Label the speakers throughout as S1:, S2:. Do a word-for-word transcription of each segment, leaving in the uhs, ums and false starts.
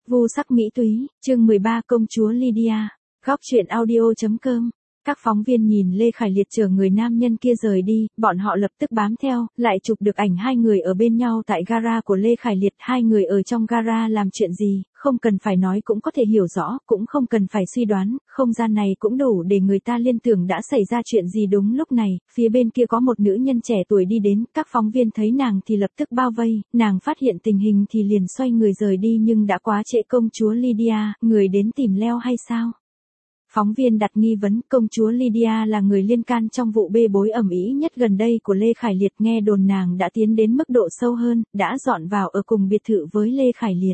S1: Vu sắc mỹ túy, chương mười ba Công chúa Lydia. Góc truyện audio.com. Các phóng viên nhìn Lê Khải Liệt chờ người nam nhân kia rời đi, bọn họ lập tức bám theo, lại chụp được ảnh hai người ở bên nhau tại gara của Lê Khải Liệt. Hai người ở trong gara làm chuyện gì, không cần phải nói cũng có thể hiểu rõ, cũng không cần phải suy đoán, không gian này cũng đủ để người ta liên tưởng đã xảy ra chuyện gì. Đúng lúc này, phía bên kia có một nữ nhân trẻ tuổi đi đến, các phóng viên thấy nàng thì lập tức bao vây, nàng phát hiện tình hình thì liền xoay người rời đi nhưng đã quá trễ. Công chúa Lydia, người đến tìm Leo hay sao? Phóng viên đặt nghi vấn. Công chúa Lydia là người liên can trong vụ bê bối ầm ĩ nhất gần đây của Lê Khải Liệt, nghe đồn nàng đã tiến đến mức độ sâu hơn, đã dọn vào ở cùng biệt thự với Lê Khải Liệt.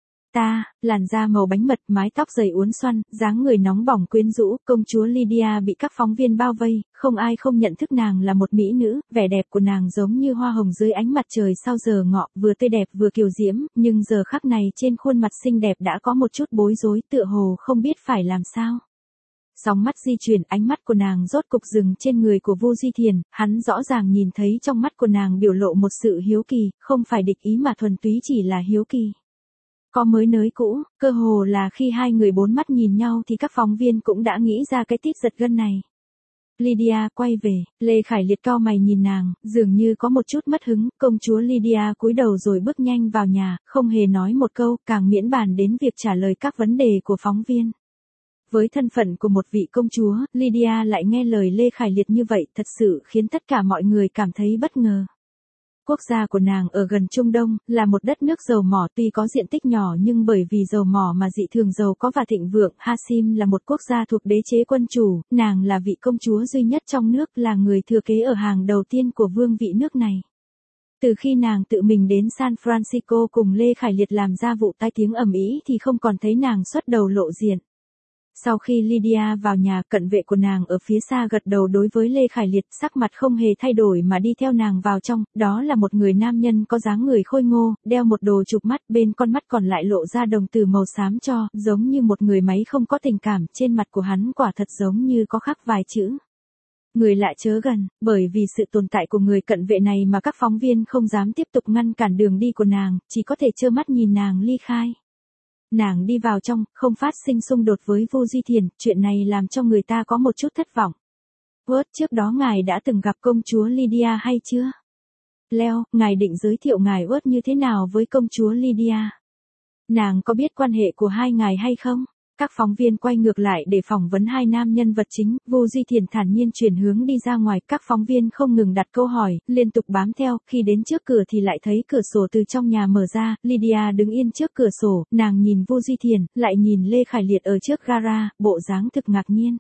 S1: Ta, làn da màu bánh mật, mái tóc dày uốn xoăn, dáng người nóng bỏng quyến rũ. Công chúa Lydia bị các phóng viên bao vây, không ai không nhận thức nàng là một mỹ nữ, vẻ đẹp của nàng giống như hoa hồng dưới ánh mặt trời sau giờ ngọ, vừa tươi đẹp vừa kiều diễm, nhưng giờ khắc này trên khuôn mặt xinh đẹp đã có một chút bối rối, tựa hồ không biết phải làm sao. Sóng mắt di chuyển, ánh mắt của nàng rốt cục dừng trên người của Vu Duy Thiền, hắn rõ ràng nhìn thấy trong mắt của nàng biểu lộ một sự hiếu kỳ, không phải địch ý mà thuần túy chỉ là hiếu kỳ. Có mới nới cũ, cơ hồ là khi hai người bốn mắt nhìn nhau thì các phóng viên cũng đã nghĩ ra cái tít giật gân này. Lydia quay về, Lê Khải Liệt cau mày nhìn nàng, dường như có một chút mất hứng. Công chúa Lydia cúi đầu rồi bước nhanh vào nhà, không hề nói một câu, càng miễn bàn đến việc trả lời các vấn đề của phóng viên. Với thân phận của một vị công chúa, Lydia lại nghe lời Lê Khải Liệt như vậy, thật sự khiến tất cả mọi người cảm thấy bất ngờ. Quốc gia của nàng ở gần Trung Đông, là một đất nước dầu mỏ, tuy có diện tích nhỏ nhưng bởi vì dầu mỏ mà dị thường giàu có và thịnh vượng. Hashim là một quốc gia thuộc đế chế quân chủ, nàng là vị công chúa duy nhất trong nước, là người thừa kế ở hàng đầu tiên của vương vị nước này. Từ khi nàng tự mình đến San Francisco cùng Lê Khải Liệt làm ra vụ tai tiếng ầm ĩ thì không còn thấy nàng xuất đầu lộ diện. Sau khi Lydia vào nhà, cận vệ của nàng ở phía xa gật đầu đối với Lê Khải Liệt, sắc mặt không hề thay đổi mà đi theo nàng vào trong. Đó là một người nam nhân có dáng người khôi ngô, đeo một đồ chụp mắt, bên con mắt còn lại lộ ra đồng tử màu xám cho, giống như một người máy không có tình cảm. Trên mặt của hắn quả thật giống như có khắc vài chữ: người lạ chớ gần. Bởi vì sự tồn tại của người cận vệ này mà các phóng viên không dám tiếp tục ngăn cản đường đi của nàng, chỉ có thể trơ mắt nhìn nàng ly khai. Nàng đi vào trong, không phát sinh xung đột với Vu Duy Thiền, chuyện này làm cho người ta có một chút thất vọng. Word, trước đó ngài đã từng gặp công chúa Lydia hay chưa? Leo, ngài định giới thiệu ngài Word như thế nào với công chúa Lydia? Nàng có biết quan hệ của hai ngài hay không? Các phóng viên quay ngược lại để phỏng vấn hai nam nhân vật chính. Vu Duy Thiền thản nhiên chuyển hướng đi ra ngoài, các phóng viên không ngừng đặt câu hỏi, liên tục bám theo. Khi đến trước cửa thì lại thấy cửa sổ từ trong nhà mở ra, Lydia đứng yên trước cửa sổ, nàng nhìn Vu Duy Thiền, lại nhìn Lê Khải Liệt ở trước gara, bộ dáng thực ngạc nhiên.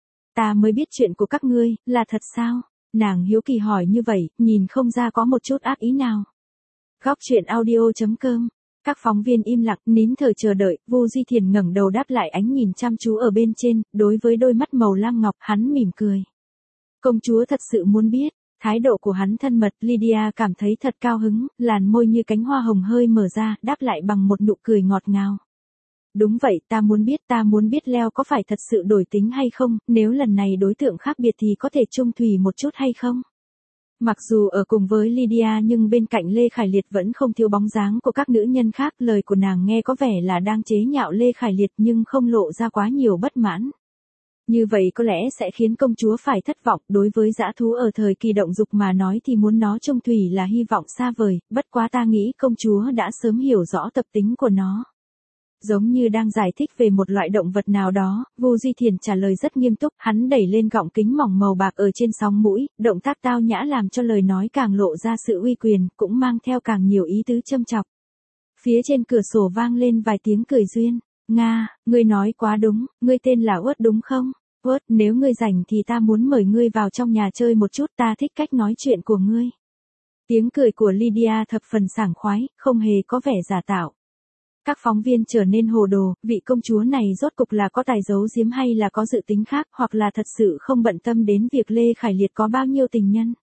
S1: Ta mới biết chuyện của các ngươi, là thật sao? Nàng hiếu kỳ hỏi như vậy, nhìn không ra có một chút ác ý nào. Góc truyện audio.com. Các phóng viên im lặng, nín thở chờ đợi. Vu Duy Thiền ngẩng đầu đáp lại ánh nhìn chăm chú ở bên trên, đối với đôi mắt màu lam ngọc, hắn mỉm cười. Công chúa thật sự muốn biết. Thái độ của hắn thân mật, Lydia cảm thấy thật cao hứng, làn môi như cánh hoa hồng hơi mở ra, đáp lại bằng một nụ cười ngọt ngào. Đúng vậy, ta muốn biết, ta muốn biết Leo có phải thật sự đổi tính hay không, nếu lần này đối tượng khác biệt thì có thể chung thủy một chút hay không? Mặc dù ở cùng với Lydia nhưng bên cạnh Lê Khải Liệt vẫn không thiếu bóng dáng của các nữ nhân khác. Lời của nàng nghe có vẻ là đang chế nhạo Lê Khải Liệt nhưng không lộ ra quá nhiều bất mãn. Như vậy có lẽ sẽ khiến công chúa phải thất vọng. Đối với dã thú ở thời kỳ động dục mà nói thì muốn nó chung thủy là hy vọng xa vời, bất quá ta nghĩ công chúa đã sớm hiểu rõ tập tính của nó. Giống như đang giải thích về một loại động vật nào đó, Vu Duy Thiền trả lời rất nghiêm túc, hắn đẩy lên gọng kính mỏng màu bạc ở trên sóng mũi, động tác tao nhã làm cho lời nói càng lộ ra sự uy quyền, cũng mang theo càng nhiều ý tứ châm chọc. Phía trên cửa sổ vang lên vài tiếng cười duyên. Nga, ngươi nói quá đúng, ngươi tên là Uất đúng không? Uất, nếu ngươi rảnh thì ta muốn mời ngươi vào trong nhà chơi một chút, ta thích cách nói chuyện của ngươi. Tiếng cười của Lydia thập phần sảng khoái, không hề có vẻ giả tạo. Các phóng viên trở nên hồ đồ, vị công chúa này rốt cục là có tài giấu giếm hay là có dự tính khác, hoặc là thật sự không bận tâm đến việc Lê Khải Liệt có bao nhiêu tình nhân.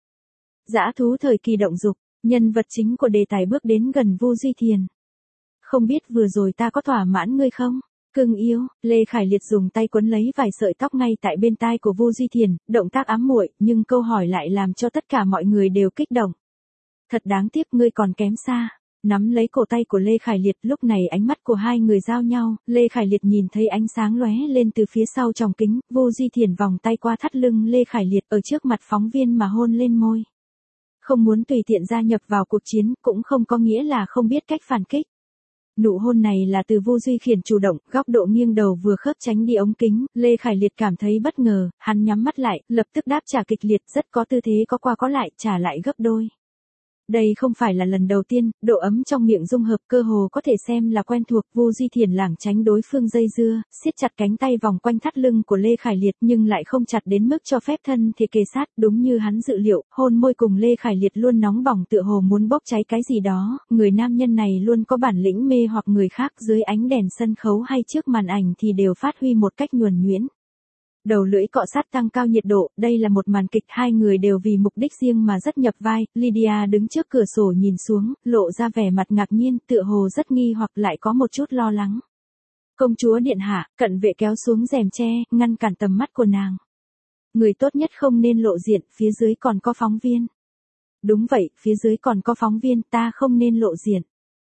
S1: Dã thú thời kỳ động dục, nhân vật chính của đề tài bước đến gần Vu Duy Thiền. Không biết vừa rồi ta có thỏa mãn ngươi không? Cưng yêu, Lê Khải Liệt dùng tay quấn lấy vài sợi tóc ngay tại bên tai của Vu Duy Thiền, động tác ám muội, nhưng câu hỏi lại làm cho tất cả mọi người đều kích động. Thật đáng tiếc, ngươi còn kém xa. Nắm lấy cổ tay của Lê Khải Liệt, lúc này ánh mắt của hai người giao nhau, Lê Khải Liệt nhìn thấy ánh sáng lóe lên từ phía sau tròng kính, Vu Di Thiền vòng tay qua thắt lưng Lê Khải Liệt ở trước mặt phóng viên mà hôn lên môi. Không muốn tùy tiện gia nhập vào cuộc chiến, cũng không có nghĩa là không biết cách phản kích. Nụ hôn này là từ Vu Duy Khiển chủ động, góc độ nghiêng đầu vừa khớp tránh đi ống kính, Lê Khải Liệt cảm thấy bất ngờ, hắn nhắm mắt lại, lập tức đáp trả kịch liệt, rất có tư thế có qua có lại, trả lại gấp đôi. Đây không phải là lần đầu tiên, độ ấm trong miệng dung hợp cơ hồ có thể xem là quen thuộc. Vu Duy Thiền lảng tránh đối phương dây dưa, siết chặt cánh tay vòng quanh thắt lưng của Lê Khải Liệt nhưng lại không chặt đến mức cho phép thân thể kề sát, đúng như hắn dự liệu, hôn môi cùng Lê Khải Liệt luôn nóng bỏng tựa hồ muốn bốc cháy cái gì đó, người nam nhân này luôn có bản lĩnh mê hoặc người khác, dưới ánh đèn sân khấu hay trước màn ảnh thì đều phát huy một cách nhuần nhuyễn. Đầu lưỡi cọ sát tăng cao nhiệt độ, đây là một màn kịch, hai người đều vì mục đích riêng mà rất nhập vai. Lydia đứng trước cửa sổ nhìn xuống, lộ ra vẻ mặt ngạc nhiên, tựa hồ rất nghi hoặc lại có một chút lo lắng. Công chúa điện hạ, cận vệ kéo xuống rèm tre, ngăn cản tầm mắt của nàng. Người tốt nhất không nên lộ diện, phía dưới còn có phóng viên. Đúng vậy, phía dưới còn có phóng viên, ta không nên lộ diện.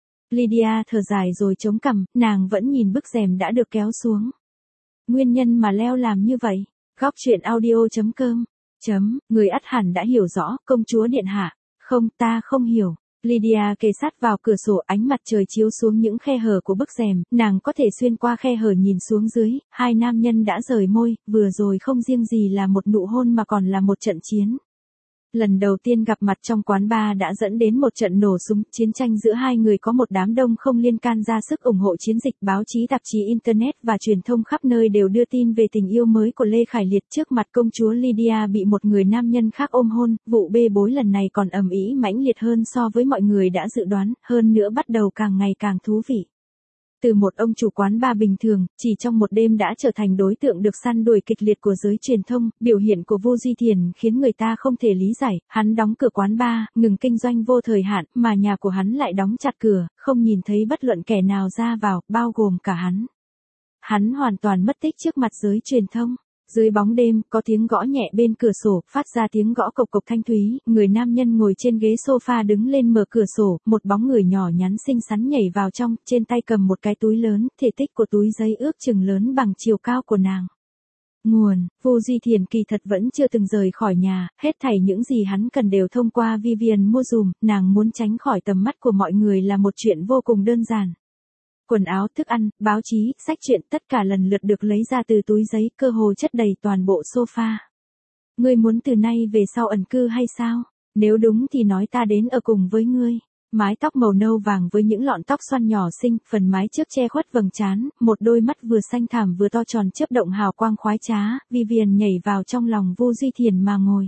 S1: Lydia thở dài rồi chống cằm, nàng vẫn nhìn bức rèm đã được kéo xuống. Nguyên nhân mà Leo làm như vậy. Góc truyện audio chấm com. Chấm, người ắt hẳn đã hiểu rõ, công chúa điện hạ. Không, ta không hiểu. Lydia kề sát vào cửa sổ, ánh mặt trời chiếu xuống những khe hở của bức rèm, nàng có thể xuyên qua khe hở nhìn xuống dưới, hai nam nhân đã rời môi, vừa rồi không riêng gì là một nụ hôn mà còn là một trận chiến. Lần đầu tiên gặp mặt trong quán bar đã dẫn đến một trận nổ súng, chiến tranh giữa hai người có một đám đông không liên can ra sức ủng hộ chiến dịch, báo chí, tạp chí, internet và truyền thông khắp nơi đều đưa tin về tình yêu mới của Lê Khải Liệt. Trước mặt công chúa Lydia bị một người nam nhân khác ôm hôn, vụ bê bối lần này còn ầm ĩ mãnh liệt hơn so với mọi người đã dự đoán, hơn nữa bắt đầu càng ngày càng thú vị. Từ một ông chủ quán bar bình thường, chỉ trong một đêm đã trở thành đối tượng được săn đuổi kịch liệt của giới truyền thông, biểu hiện của Vu Duy Thiền khiến người ta không thể lý giải, hắn đóng cửa quán bar, ngừng kinh doanh vô thời hạn, mà nhà của hắn lại đóng chặt cửa, không nhìn thấy bất luận kẻ nào ra vào, bao gồm cả hắn. Hắn hoàn toàn mất tích trước mặt giới truyền thông. Dưới bóng đêm, có tiếng gõ nhẹ bên cửa sổ, phát ra tiếng gõ cộc cộc thanh thúy, người nam nhân ngồi trên ghế sofa đứng lên mở cửa sổ, một bóng người nhỏ nhắn xinh xắn nhảy vào trong, trên tay cầm một cái túi lớn, thể tích của túi giấy ước chừng lớn bằng chiều cao của nàng. Nguồn, Vu Duy Thiền kỳ thật vẫn chưa từng rời khỏi nhà, hết thảy những gì hắn cần đều thông qua Vivian mua dùm, nàng muốn tránh khỏi tầm mắt của mọi người là một chuyện vô cùng đơn giản. Quần áo, thức ăn, báo chí, sách truyện tất cả lần lượt được lấy ra từ túi giấy, cơ hồ chất đầy toàn bộ sofa. Ngươi muốn từ nay về sau ẩn cư hay sao? Nếu đúng thì nói ta đến ở cùng với ngươi. Mái tóc màu nâu vàng với những lọn tóc xoăn nhỏ xinh, phần mái trước che khuất vầng trán, một đôi mắt vừa xanh thẳm vừa to tròn chớp động hào quang khoái trá, Vivian nhảy vào trong lòng Vu Duy Thiền mà ngồi.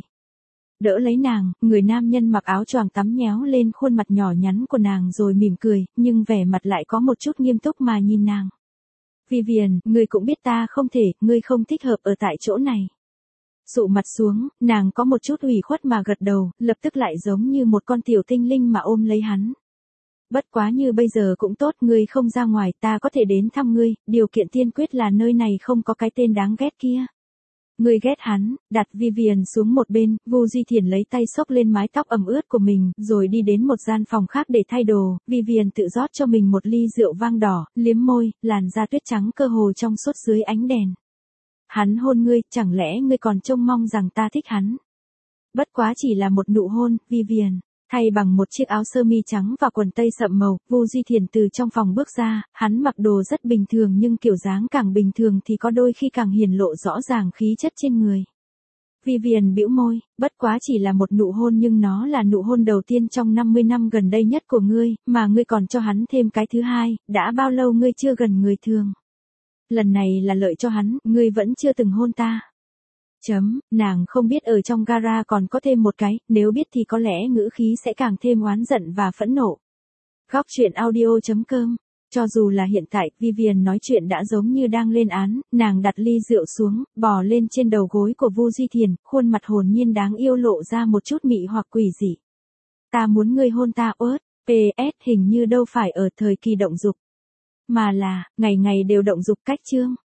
S1: Đỡ lấy nàng, người nam nhân mặc áo choàng tắm nhéo lên khuôn mặt nhỏ nhắn của nàng rồi mỉm cười, nhưng vẻ mặt lại có một chút nghiêm túc mà nhìn nàng. Vivian, ngươi cũng biết ta không thể, ngươi không thích hợp ở tại chỗ này. Dụ mặt xuống, nàng có một chút ủy khuất mà gật đầu, lập tức lại giống như một con tiểu tinh linh mà ôm lấy hắn. Bất quá như bây giờ cũng tốt, ngươi không ra ngoài, ta có thể đến thăm ngươi, điều kiện tiên quyết là nơi này không có cái tên đáng ghét kia. Ngươi ghét hắn, đặt Vivian xuống một bên, Vu Duy Thiền lấy tay xốc lên mái tóc ẩm ướt của mình, rồi đi đến một gian phòng khác để thay đồ, Vivian tự rót cho mình một ly rượu vang đỏ, liếm môi, làn da tuyết trắng cơ hồ trong suốt dưới ánh đèn. Hắn hôn ngươi, chẳng lẽ ngươi còn trông mong rằng ta thích hắn? Bất quá chỉ là một nụ hôn, Vivian. Thay bằng một chiếc áo sơ mi trắng và quần tây sậm màu, Vu Duy Thiền từ trong phòng bước ra, hắn mặc đồ rất bình thường nhưng kiểu dáng càng bình thường thì có đôi khi càng hiển lộ rõ ràng khí chất trên người. Vivian bĩu môi, bất quá chỉ là một nụ hôn nhưng nó là nụ hôn đầu tiên trong năm mươi năm gần đây nhất của ngươi, mà ngươi còn cho hắn thêm cái thứ hai, đã bao lâu ngươi chưa gần người thường. Lần này là lợi cho hắn, ngươi vẫn chưa từng hôn ta. Chấm, nàng không biết ở trong gara còn có thêm một cái, nếu biết thì có lẽ ngữ khí sẽ càng thêm oán giận và phẫn nộ. Góc truyện audio chấm com. Cho dù là hiện tại, Vivian nói chuyện đã giống như đang lên án, nàng đặt ly rượu xuống, bò lên trên đầu gối của Vu Duy Thiền, khuôn mặt hồn nhiên đáng yêu lộ ra một chút mị hoặc quỷ dị. Ta muốn ngươi hôn ta ớt, pê ét hình như đâu phải ở thời kỳ động dục, mà là, ngày ngày đều động dục cách chương.